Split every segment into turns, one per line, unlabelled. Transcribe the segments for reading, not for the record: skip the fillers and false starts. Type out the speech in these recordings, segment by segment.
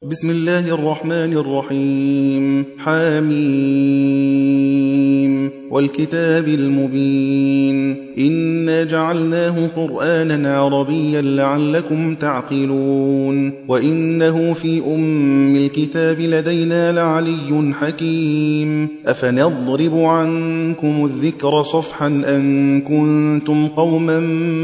بسم الله الرحمن الرحيم. حميم والكتاب المبين إنا جعلناه قرآنا عربيا لعلكم تعقلون وإنه في أم الكتاب لدينا لعلي حكيم أفنضرب عنكم الذكر صفحا أن كنتم قوما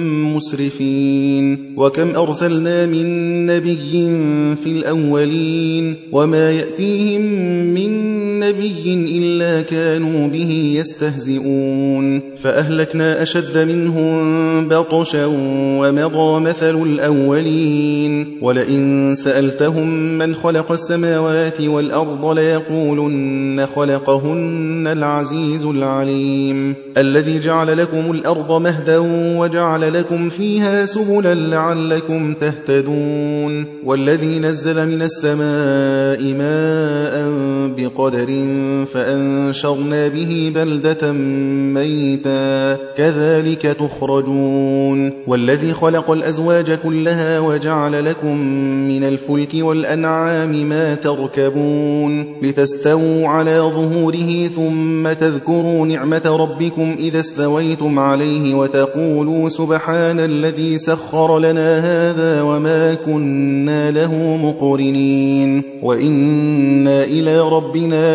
مسرفين وكم أرسلنا من نبي في الأولين وما يأتيهم من نبي إلا كانوا به يستهزئون فأهلكنا أشد منهم بطشا ومضى مثل الأولين ولئن سألتهم من خلق السماوات والأرض ليقولن خلقهن العزيز العليم الذي جعل لكم الأرض مهدا وجعل لكم فيها سبلا لعلكم تهتدون والذي نزل من السماء ماء بقدر فأنشرنا به بلدة ميتا كذلك تخرجون والذي خلق الأزواج كلها وجعل لكم من الفلك والأنعام ما تركبون لتستووا على ظهوره ثم تذكروا نعمة ربكم إذا استويتم عليه وتقولوا سبحان الذي سخر لنا هذا وما كنا له مقرنين وإنا إلى ربنا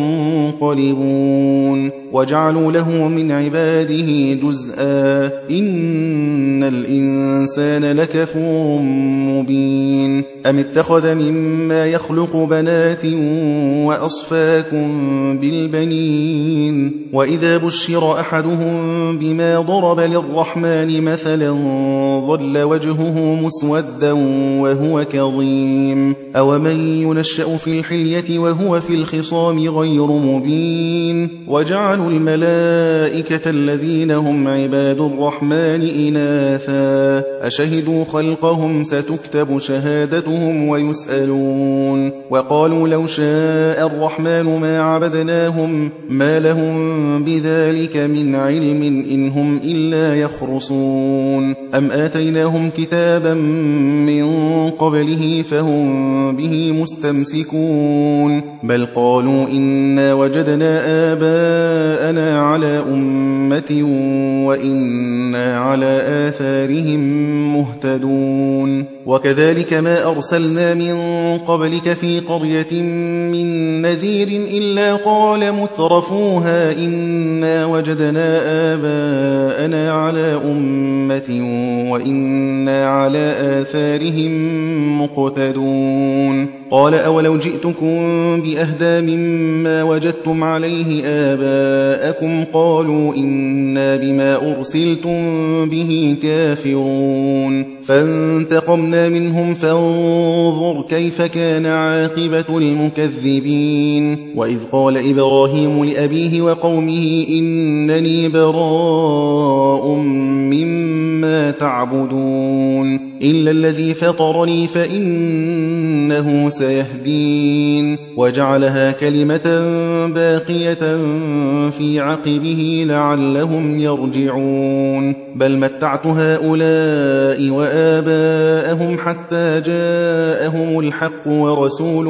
لمنقلبون وجعلوا له من عباده جزءا إن الإنسان لكفور مبين أم اتخذ مما يخلق بنات وأصفاكم بالبنين وإذا بشر أحدهم بما ضرب للرحمن مثلا ظل وجهه مسودا وهو كظيم أومن ينشأ في الحلية وهو في الخصام غير مبين وجعلوا الملائكة الذين هم عباد الرحمن إناثا أشهدوا خلقهم ستكتب شهادتهم ويسألون وقالوا لو شاء الرحمن ما عبدناهم ما لهم بذلك من علم إن هم إلا يخرصون أم آتيناهم كتابا من قبله فهم به مستمسكون بل قالوا إنا وجدنا آباءنا على أمة وإنا على آثارهم مهتدون وكذلك ما أرسلنا من قبلك في قرية من نذير إلا قال مترفوها إنا وجدنا آباءنا على أمة وإنا على آثارهم مقتدون قال أولو جئتكم بأهدى مما وجدتم عليه آباءكم قالوا إنا بما أرسلتم به كافرون فانتقمنا منهم فانظر كيف كان عاقبة المكذبين وإذ قال إبراهيم لأبيه وقومه إنني براء مما تعبدون إلا الذي فطرني فإنه سيهدين وجعلها كلمة باقية في عقبه لعلهم يرجعون بل متعت هؤلاء وآباءهم حتى جاءهم الحق ورسول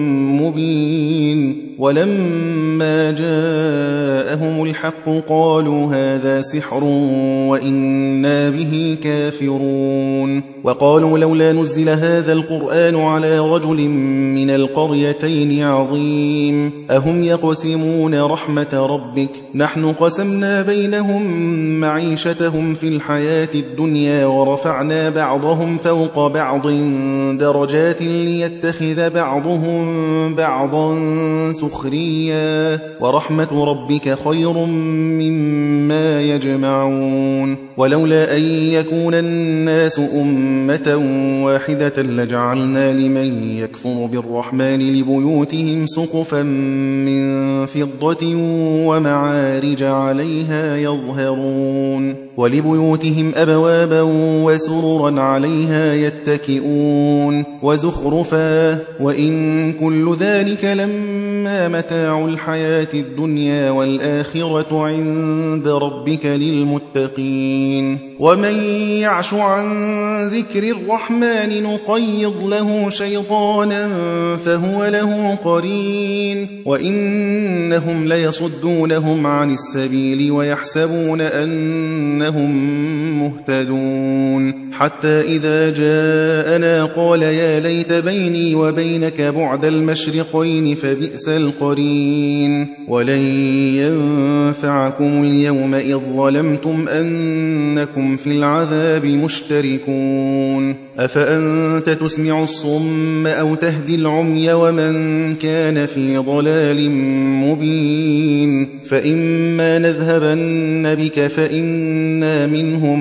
مبين ولما جاءهم الحق قالوا هذا سحر وإنا به كافرون وقالوا لولا نزل هذا القرآن على رجل من القريتين عظيم أهم يقسمون رحمة ربك نحن قسمنا بينهم معيشتهم في الحياة الدنيا ورفعنا بعضهم فوق بعض درجات ليتخذ بعضهم بعضا سخريا ورحمة ربك خير مما يجمعون ولولا أن يكون الناس أمة واحدة لجعلنا لمن يكفر بالرحمن لبيوتهم سقفا من فضة ومعارج عليها يظهرون ولبيوتهم أبوابا وسررا عليها يتكئون وزخرفا وإن كل ذلك لما متاع الحياة الدنيا والآخرة عند ربك للمتقين ومن يعش عن ذكر الرحمن نقيض له شيطانا فهو له قرين وإنهم ليصدونهم عن السبيل ويحسبون أنهم مهتدون حتى إذا جاءنا قال يا ليت بيني وبينك بعد المشرقين فبئس القرين ولن ينفعكم اليوم إذ ظلمتم أنكم في العذاب مشتركون أفأنت تسمع الصم أو تهدي العمي ومن كان في ضلال مبين فإما نذهبن بك فإنا منهم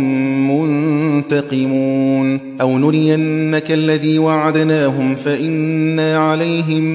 منتقمون أو نرينك الذي وعدناهم فإنا عليهم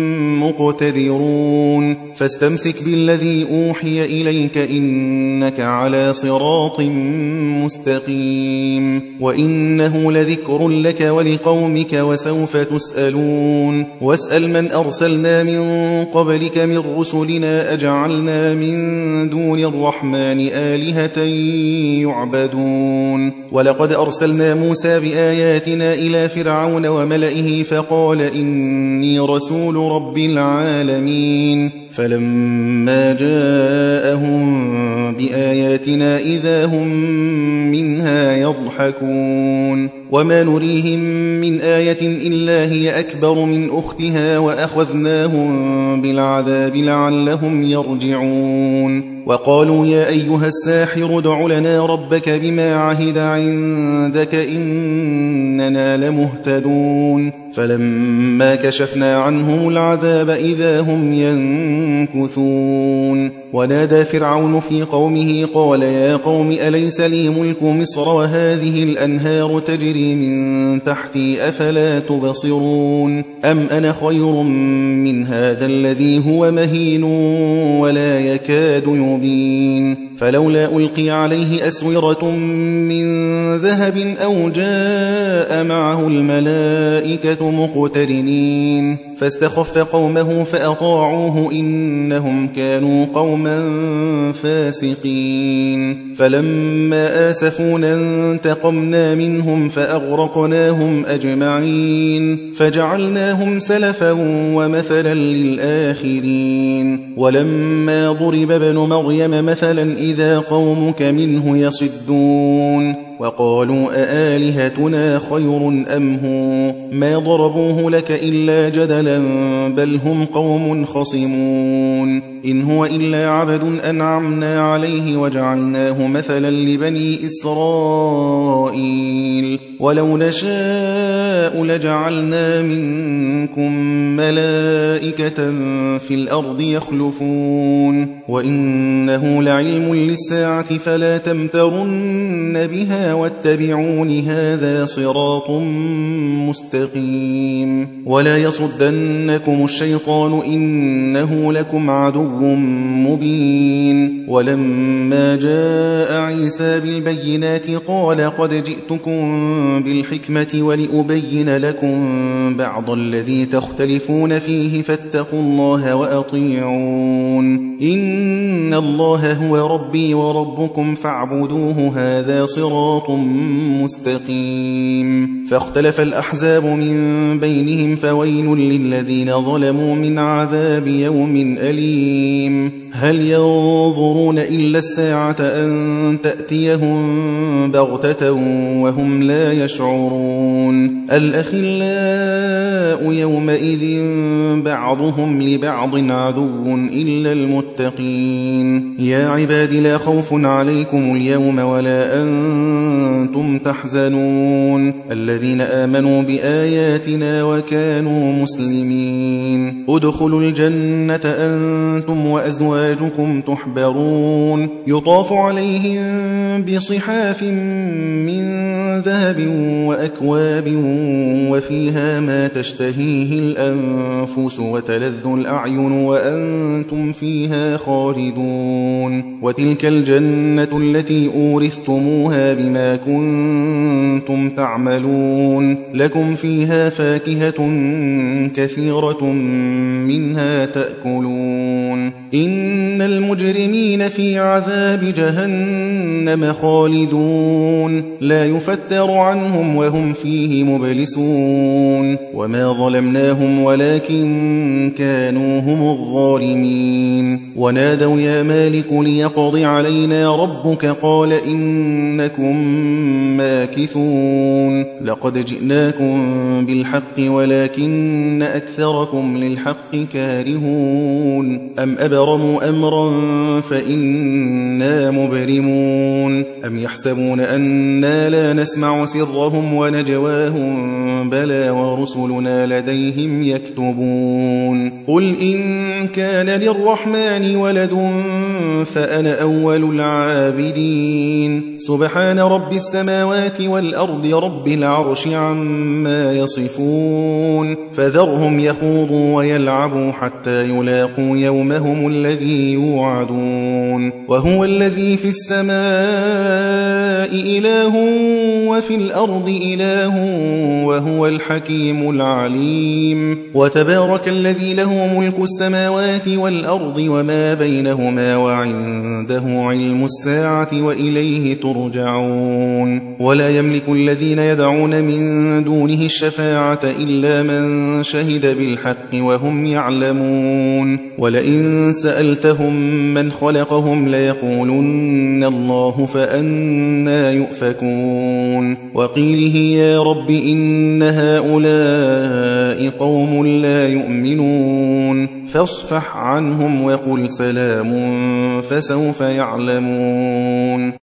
مقتدرون فاستمسك بالذي أوحي إليك إنك على صراط مستقيم وإنه لذكر لك ولقومك وسوف تسألون واسأل من أرسلنا من قبلك من رسلنا أجعلنا من دون الرحمن آلهة يعبدون ولقد أرسلنا موسى بآياتنا إلى فرعون وملئه فقال إني رسول رب العالمين فلما جاءهم بآياتنا إذا هم منها يضحكون وما نريهم من آية إلا هي أكبر من أختها وأخذناهم بالعذاب لعلهم يرجعون وقالوا يا أيها الساحر ادع لنا ربك بما عهد عندك إننا لمهتدون فلما كشفنا عنهم العذاب إذا هم ينكثون ونادى فرعون في قومه قال يا قوم أليس لي ملك مصر وهذه الأنهار تجري من تحتي أفلا تبصرون أم أنا خير من هذا الذي هو مهين ولا يكاد يبين فلولا ألقي عليه أسورة من ذهب أو جاء معه الملائكة مقترنين فاستخف قومه فأطاعوه إنهم كانوا قوما فاسقين فلما آسفونا انتقمنا منهم فأغرقناهم أجمعين فجعلناهم سلفا ومثلا للآخرين ولما ضرب ابن مريم مثلا إذا قومك منه يصدون وقالوا أآلهتنا خير أم هو ما ضربوه لك إلا جدلا بل هم قوم خصمون إن هو إلا عبد أنعمنا عليه وجعلناه مثلا لبني إسرائيل ولو نشاء لجعلنا منكم ملائكة في الأرض يخلفون وإنه لعلم للساعة فلا تمترن بها واتبعون هذا صراط مستقيم ولا يصدنكم الشيطان إنه لكم عدو مبين ولما جاء عيسى بالبينات قال قد جئتكم بالحكمة ولأبين لكم بعض الذي تختلفون فيه فاتقوا الله وأطيعون إن الله هو ربي وربكم فاعبدوه هذا صراط مستقيم فاختلف الأحزاب من بينهم فويل للذين ظلموا من عذاب يوم أليم هل ينظرون إلا الساعة أن تأتيهم بغتة وهم لا يشعرون الأخلاء يومئذ بعضهم لبعض عدو إلا المتقين يا عباد لا خوف عليكم اليوم ولا أنتم تحزنون الذين آمنوا بآياتنا وكانوا مسلمين ادخلوا الجنة أنتم وأزواجكم تحبرون يطاف عليهم بصحاف من ذهب وأكواب وفيها ما تشتهيه الأنفس وتلذ الأعين وأنتم فيها خالدون وتلك الجنة التي أورثتموها بما كنتم تعملون لكم فيها فاكهة كثيرة منها تأكلون إن المجرمين في عذاب جهنم خالدون لا يفتر عنهم وهم فيه مبلسون وما ظلمناهم ولكن كانوا هم الظالمين ونادوا يا مالك ليقض علينا ربك قال إنكم ماكثون لقد جئناكم بالحق ولكن أكثركم للحق كارهون أم أبرموا أمرا فإنا مبرمون أم يحسبون أنا لا نسمع سرهم ونجواهم بلى ورسلنا لديهم يكتبون قل إن كان للرحمن ولد فأنا أول العابدين سبحان رب السماوات والأرض رب العرش عما يصفون فذرهم يخوضوا ويلعبوا حتى يلاقوا يومهم الذي يوعدون وهو الذي في السماء إله وفي الأرض إله وهو الحكيم العليم وتبارك الذي له ملك السماوات والأرض وما بينهما وعنده علم الساعة وإليه ترجعون ولا يملك الذين يدعون من دونه الشفاعة إلا من شهد بالحق وهم يعلمون ولئن سألتهم من خلقهم ليقولن الله فأنا يؤفكون وقيله يا رب إن هؤلاء قوم لا يؤمنون فاصفح عنهم وقل سلام فسوف يعلمون